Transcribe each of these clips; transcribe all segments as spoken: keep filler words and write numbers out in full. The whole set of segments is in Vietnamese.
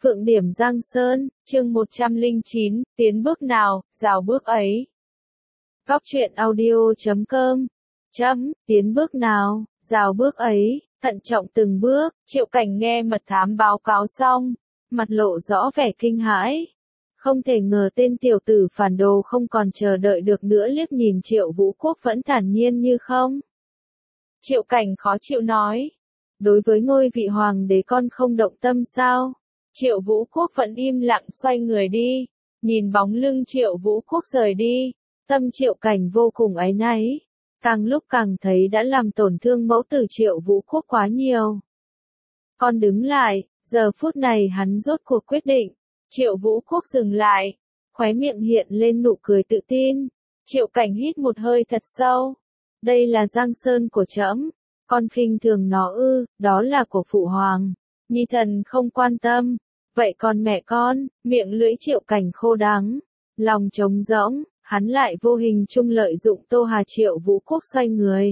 Phượng Điểm Giang Sơn, chương một trăm lẻ chín, tiến bước nào, rào bước ấy. Góc truyện audio chấm com, chấm, tiến bước nào, rào bước ấy, thận trọng từng bước, Triệu Cảnh nghe mật thám báo cáo xong, mặt lộ rõ vẻ kinh hãi. Không thể ngờ tên tiểu tử phản đồ không còn chờ đợi được nữa, liếc nhìn Triệu Vũ Quốc vẫn thản nhiên như không. Triệu Cảnh khó chịu nói, đối với ngôi vị hoàng đế con không động tâm sao? Triệu Vũ Quốc vẫn im lặng xoay người đi, nhìn bóng lưng Triệu Vũ Quốc rời đi, tâm Triệu Cảnh vô cùng áy náy, càng lúc càng thấy đã làm tổn thương mẫu tử Triệu Vũ Quốc quá nhiều. Con đứng lại, giờ phút này hắn rốt cuộc quyết định. Triệu Vũ Quốc dừng lại, khóe miệng hiện lên nụ cười tự tin. Triệu Cảnh hít một hơi thật sâu. Đây là Giang Sơn của trẫm, con khinh thường nó ư? Đó là của phụ hoàng. Nhi thần không quan tâm. Vậy còn mẹ con? Miệng lưỡi Triệu Cảnh khô đắng, lòng trống rỗng, hắn lại vô hình chung lợi dụng Tô Hà. Triệu Vũ Quốc xoay người,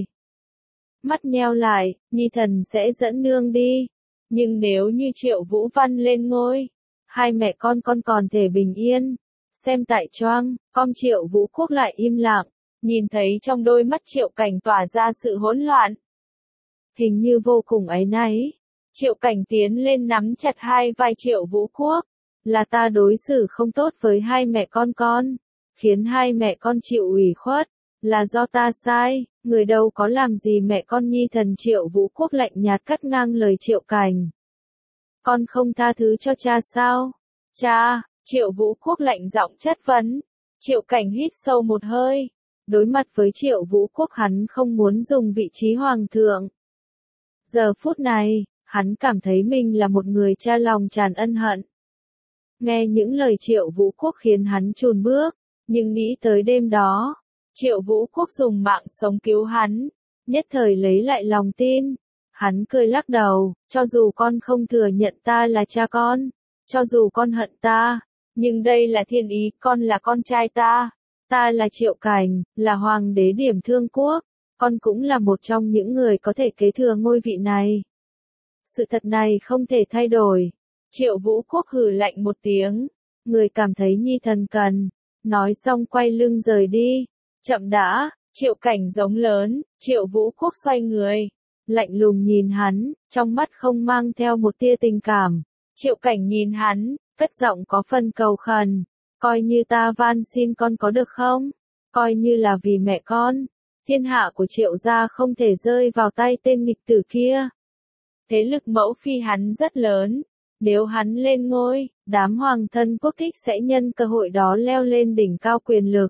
mắt nheo lại, Nhi thần sẽ dẫn nương đi. Nhưng nếu như Triệu Vũ Văn lên ngôi, hai mẹ con con còn thể bình yên. Xem tại choang, con Triệu Vũ Quốc lại im lặng, nhìn thấy trong đôi mắt Triệu Cảnh tỏa ra sự hỗn loạn, hình như vô cùng áy náy. Triệu Cảnh tiến lên nắm chặt hai vai Triệu Vũ Quốc. Là ta đối xử không tốt với hai mẹ con con, khiến hai mẹ con chịu ủy khuất, là do ta sai, người đâu có làm gì mẹ con nhi thần. Triệu Vũ Quốc lạnh nhạt cắt ngang lời Triệu Cảnh. Con không tha thứ cho cha sao? Cha, Triệu Vũ Quốc lạnh giọng chất vấn. Triệu Cảnh hít sâu một hơi. Đối mặt với Triệu Vũ Quốc hắn không muốn dùng vị trí hoàng thượng. Giờ phút này, hắn cảm thấy mình là một người cha lòng tràn ân hận. Nghe những lời Triệu Vũ Quốc khiến hắn chùn bước, nhưng nghĩ tới đêm đó, Triệu Vũ Quốc dùng mạng sống cứu hắn, nhất thời lấy lại lòng tin. Hắn cười lắc đầu, cho dù con không thừa nhận ta là cha con, cho dù con hận ta, nhưng đây là thiên ý, con là con trai ta, ta là Triệu Cảnh, là hoàng đế Điểm Thương Quốc, con cũng là một trong những người có thể kế thừa ngôi vị này. Sự thật này không thể thay đổi. Triệu Vũ Quốc hừ lạnh một tiếng, người cảm thấy nhi thần cần, nói xong quay lưng rời đi. Chậm đã, Triệu Cảnh giống lớn. Triệu Vũ Quốc xoay người, lạnh lùng nhìn hắn, trong mắt không mang theo một tia tình cảm. Triệu Cảnh nhìn hắn, cất giọng có phần cầu khẩn, coi như ta van xin con có được không? Coi như là vì mẹ con, thiên hạ của Triệu gia không thể rơi vào tay tên nghịch tử kia. Thế lực mẫu phi hắn rất lớn, nếu hắn lên ngôi, đám hoàng thân quốc thích sẽ nhân cơ hội đó leo lên đỉnh cao quyền lực.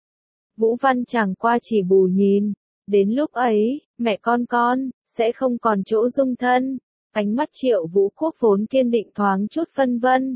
Vũ Văn chẳng qua chỉ bù nhìn, đến lúc ấy, mẹ con con, sẽ không còn chỗ dung thân. Ánh mắt Triệu Vũ Quốc vốn kiên định thoáng chút phân vân.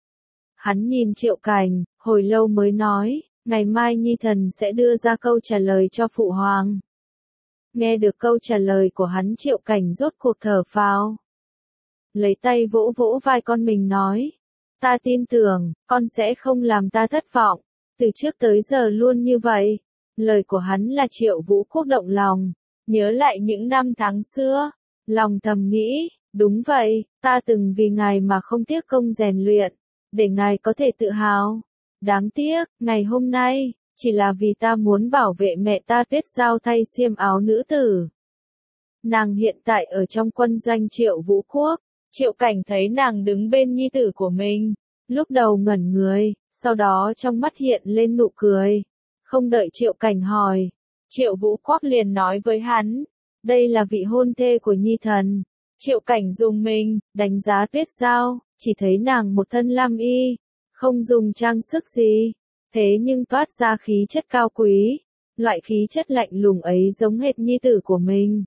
Hắn nhìn Triệu Cảnh, hồi lâu mới nói, ngày mai nhi thần sẽ đưa ra câu trả lời cho phụ hoàng. Nghe được câu trả lời của hắn, Triệu Cảnh rốt cuộc thở phào. Lấy tay vỗ vỗ vai con mình nói, ta tin tưởng, con sẽ không làm ta thất vọng, từ trước tới giờ luôn như vậy. Lời của hắn là Triệu Vũ Quốc động lòng, nhớ lại những năm tháng xưa, lòng thầm nghĩ, đúng vậy, ta từng vì ngài mà không tiếc công rèn luyện, để ngài có thể tự hào. Đáng tiếc, ngày hôm nay, chỉ là vì ta muốn bảo vệ mẹ ta Tuyết Giao thay xiêm áo nữ tử. Nàng hiện tại ở trong quân doanh Triệu Vũ Quốc. Triệu Cảnh thấy nàng đứng bên nhi tử của mình, lúc đầu ngẩn người, sau đó trong mắt hiện lên nụ cười. Không đợi Triệu Cảnh hỏi, Triệu Vũ Quốc liền nói với hắn, đây là vị hôn thê của nhi thần. Triệu Cảnh dùng mình, đánh giá Tuyết Giao, chỉ thấy nàng một thân lam y, không dùng trang sức gì, thế nhưng toát ra khí chất cao quý, loại khí chất lạnh lùng ấy giống hệt nhi tử của mình.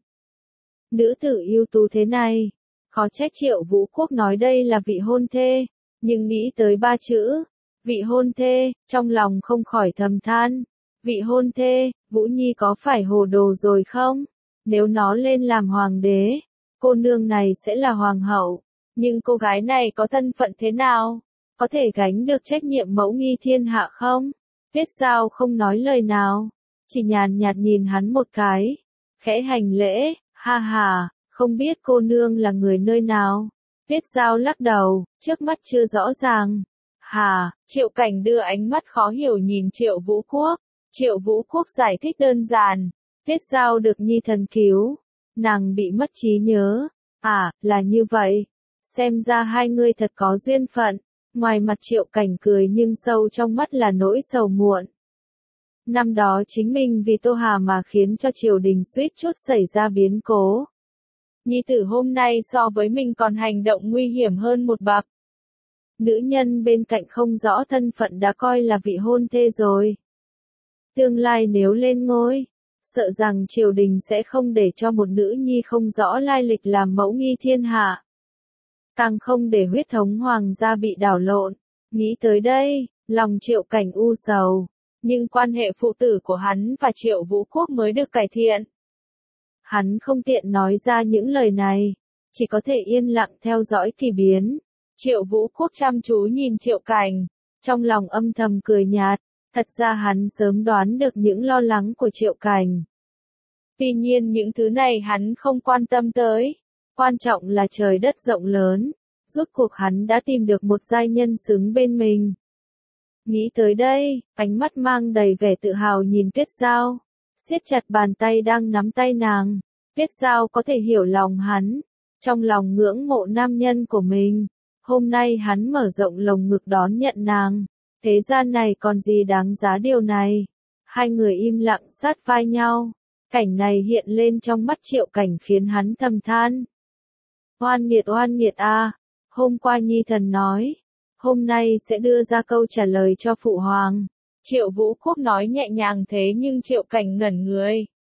Nữ tử ưu tú thế này, khó trách Triệu Vũ Quốc nói đây là vị hôn thê, nhưng nghĩ tới ba chữ, vị hôn thê, trong lòng không khỏi thầm than, vị hôn thê, Vũ Nhi có phải hồ đồ rồi không? Nếu nó lên làm hoàng đế, cô nương này sẽ là hoàng hậu, nhưng cô gái này có thân phận thế nào? Có thể gánh được trách nhiệm mẫu nghi thiên hạ không? Tuyết Giao không nói lời nào, chỉ nhàn nhạt nhìn hắn một cái, khẽ hành lễ, ha ha, không biết cô nương là người nơi nào. Tuyết Giao lắc đầu, trước mắt chưa rõ ràng. Hà, Triệu Cảnh đưa ánh mắt khó hiểu nhìn Triệu Vũ Quốc. Triệu Vũ Quốc giải thích đơn giản. Tuyết Giao được Nhi thần cứu. Nàng bị mất trí nhớ. À, là như vậy. Xem ra hai người thật có duyên phận. Ngoài mặt Triệu Cảnh cười nhưng sâu trong mắt là nỗi sầu muộn. Năm đó chính mình vì Tô Hà mà khiến cho triều đình suýt chút xảy ra biến cố. Nhi tử hôm nay so với mình còn hành động nguy hiểm hơn một bậc. Nữ nhân bên cạnh không rõ thân phận đã coi là vị hôn thê rồi. Tương lai nếu lên ngôi, sợ rằng triều đình sẽ không để cho một nữ nhi không rõ lai lịch làm mẫu nghi thiên hạ. Càng không để huyết thống hoàng gia bị đảo lộn. Nghĩ tới đây, lòng Triệu Cảnh u sầu. Nhưng quan hệ phụ tử của hắn và Triệu Vũ Quốc mới được cải thiện. Hắn không tiện nói ra những lời này, chỉ có thể yên lặng theo dõi kỳ biến. Triệu Vũ Quốc chăm chú nhìn Triệu Cảnh, trong lòng âm thầm cười nhạt, thật ra hắn sớm đoán được những lo lắng của Triệu Cảnh. Tuy nhiên những thứ này hắn không quan tâm tới, quan trọng là trời đất rộng lớn, rốt cuộc hắn đã tìm được một giai nhân xứng bên mình. Nghĩ tới đây, ánh mắt mang đầy vẻ tự hào nhìn Tuyết Giao, siết chặt bàn tay đang nắm tay nàng. Tuyết Giao có thể hiểu lòng hắn, trong lòng ngưỡng mộ nam nhân của mình. Hôm nay hắn mở rộng lồng ngực đón nhận nàng. Thế gian này còn gì đáng giá điều này. Hai người im lặng sát vai nhau. Cảnh này hiện lên trong mắt Triệu Cảnh khiến hắn thầm than. Oan nghiệt oan nghiệt a, hôm qua Nhi thần nói, hôm nay sẽ đưa ra câu trả lời cho phụ hoàng. Triệu Vũ Quốc nói nhẹ nhàng thế nhưng Triệu Cảnh ngẩn người.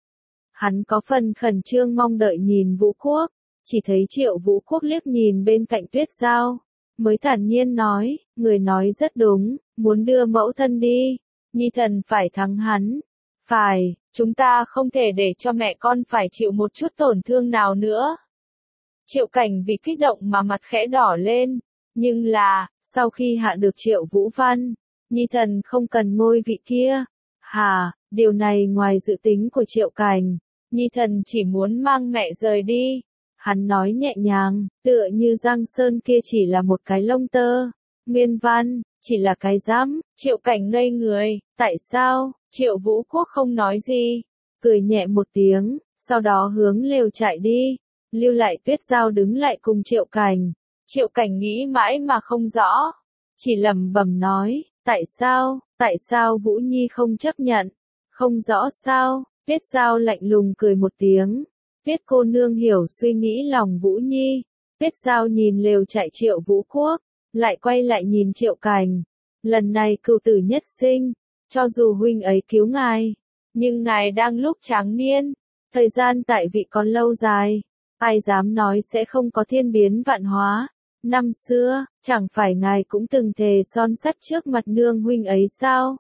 Hắn có phần khẩn trương mong đợi nhìn Vũ Quốc, chỉ thấy Triệu Vũ Quốc liếc nhìn bên cạnh Tuyết Giao, mới thản nhiên nói, người nói rất đúng, muốn đưa mẫu thân đi, Nhi thần phải thắng hắn. Phải, chúng ta không thể để cho mẹ con phải chịu một chút tổn thương nào nữa. Triệu Cảnh vì kích động mà mặt khẽ đỏ lên, nhưng là, sau khi hạ được Triệu Vũ Văn, Nhi thần không cần ngôi vị kia. Hà, điều này ngoài dự tính của Triệu Cảnh, Nhi thần chỉ muốn mang mẹ rời đi. Hắn nói nhẹ nhàng, tựa như Giang Sơn kia chỉ là một cái lông tơ. Nguyên Văn, chỉ là cái giám. Triệu Cảnh ngây người, tại sao? Triệu Vũ Quốc không nói gì, cười nhẹ một tiếng, sau đó hướng lều chạy đi, lưu lại Tuyết Giao đứng lại cùng Triệu Cảnh. Triệu Cảnh nghĩ mãi mà không rõ, chỉ lẩm bẩm nói, tại sao, tại sao Vũ Nhi không chấp nhận, không rõ sao. Tuyết Giao lạnh lùng cười một tiếng, Tuyết cô nương hiểu suy nghĩ lòng Vũ Nhi. Tuyết Giao nhìn lều chạy Triệu Vũ Quốc, lại quay lại nhìn Triệu Cảnh, lần này cựu tử nhất sinh. Cho dù huynh ấy cứu ngài, nhưng ngài đang lúc tráng niên, thời gian tại vị còn lâu dài, ai dám nói sẽ không có thiên biến vạn hóa. Năm xưa, chẳng phải ngài cũng từng thề son sắt trước mặt nương huynh ấy sao?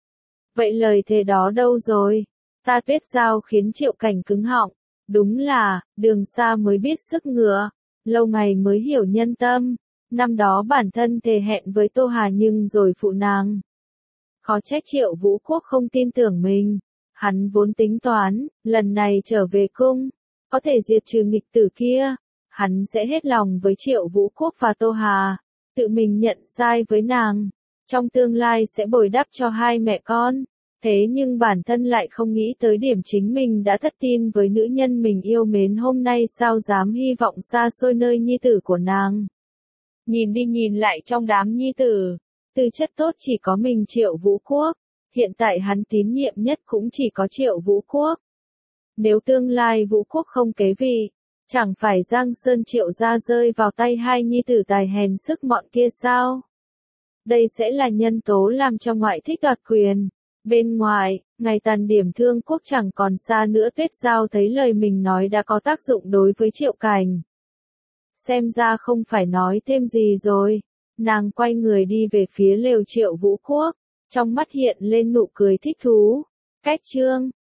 Vậy lời thề đó đâu rồi? Ta Tuyết Giao khiến Triệu Cảnh cứng họng, đúng là, đường xa mới biết sức ngựa, lâu ngày mới hiểu nhân tâm. Năm đó bản thân thề hẹn với Tô Hà nhưng rồi phụ nàng. Khó trách Triệu Vũ Quốc không tin tưởng mình. Hắn vốn tính toán, lần này trở về cung, có thể diệt trừ nghịch tử kia. Hắn sẽ hết lòng với Triệu Vũ Quốc và Tô Hà, tự mình nhận sai với nàng. Trong tương lai sẽ bồi đắp cho hai mẹ con. Thế nhưng bản thân lại không nghĩ tới điểm chính mình đã thất tin với nữ nhân mình yêu mến hôm nay sao dám hy vọng xa xôi nơi nhi tử của nàng. Nhìn đi nhìn lại trong đám nhi tử, tư chất tốt chỉ có mình Triệu Vũ Quốc, hiện tại hắn tín nhiệm nhất cũng chỉ có Triệu Vũ Quốc. Nếu tương lai Vũ Quốc không kế vị, chẳng phải Giang Sơn Triệu gia rơi vào tay hai nhi tử tài hèn sức mọn kia sao? Đây sẽ là nhân tố làm cho ngoại thích đoạt quyền. Bên ngoài, ngày tàn điểm thương quốc chẳng còn xa nữa. Tuyết Giao thấy lời mình nói đã có tác dụng đối với Triệu Cảnh. Xem ra không phải nói thêm gì rồi. Nàng quay người đi về phía lều Triệu Vũ Quốc, trong mắt hiện lên nụ cười thích thú. Cách chương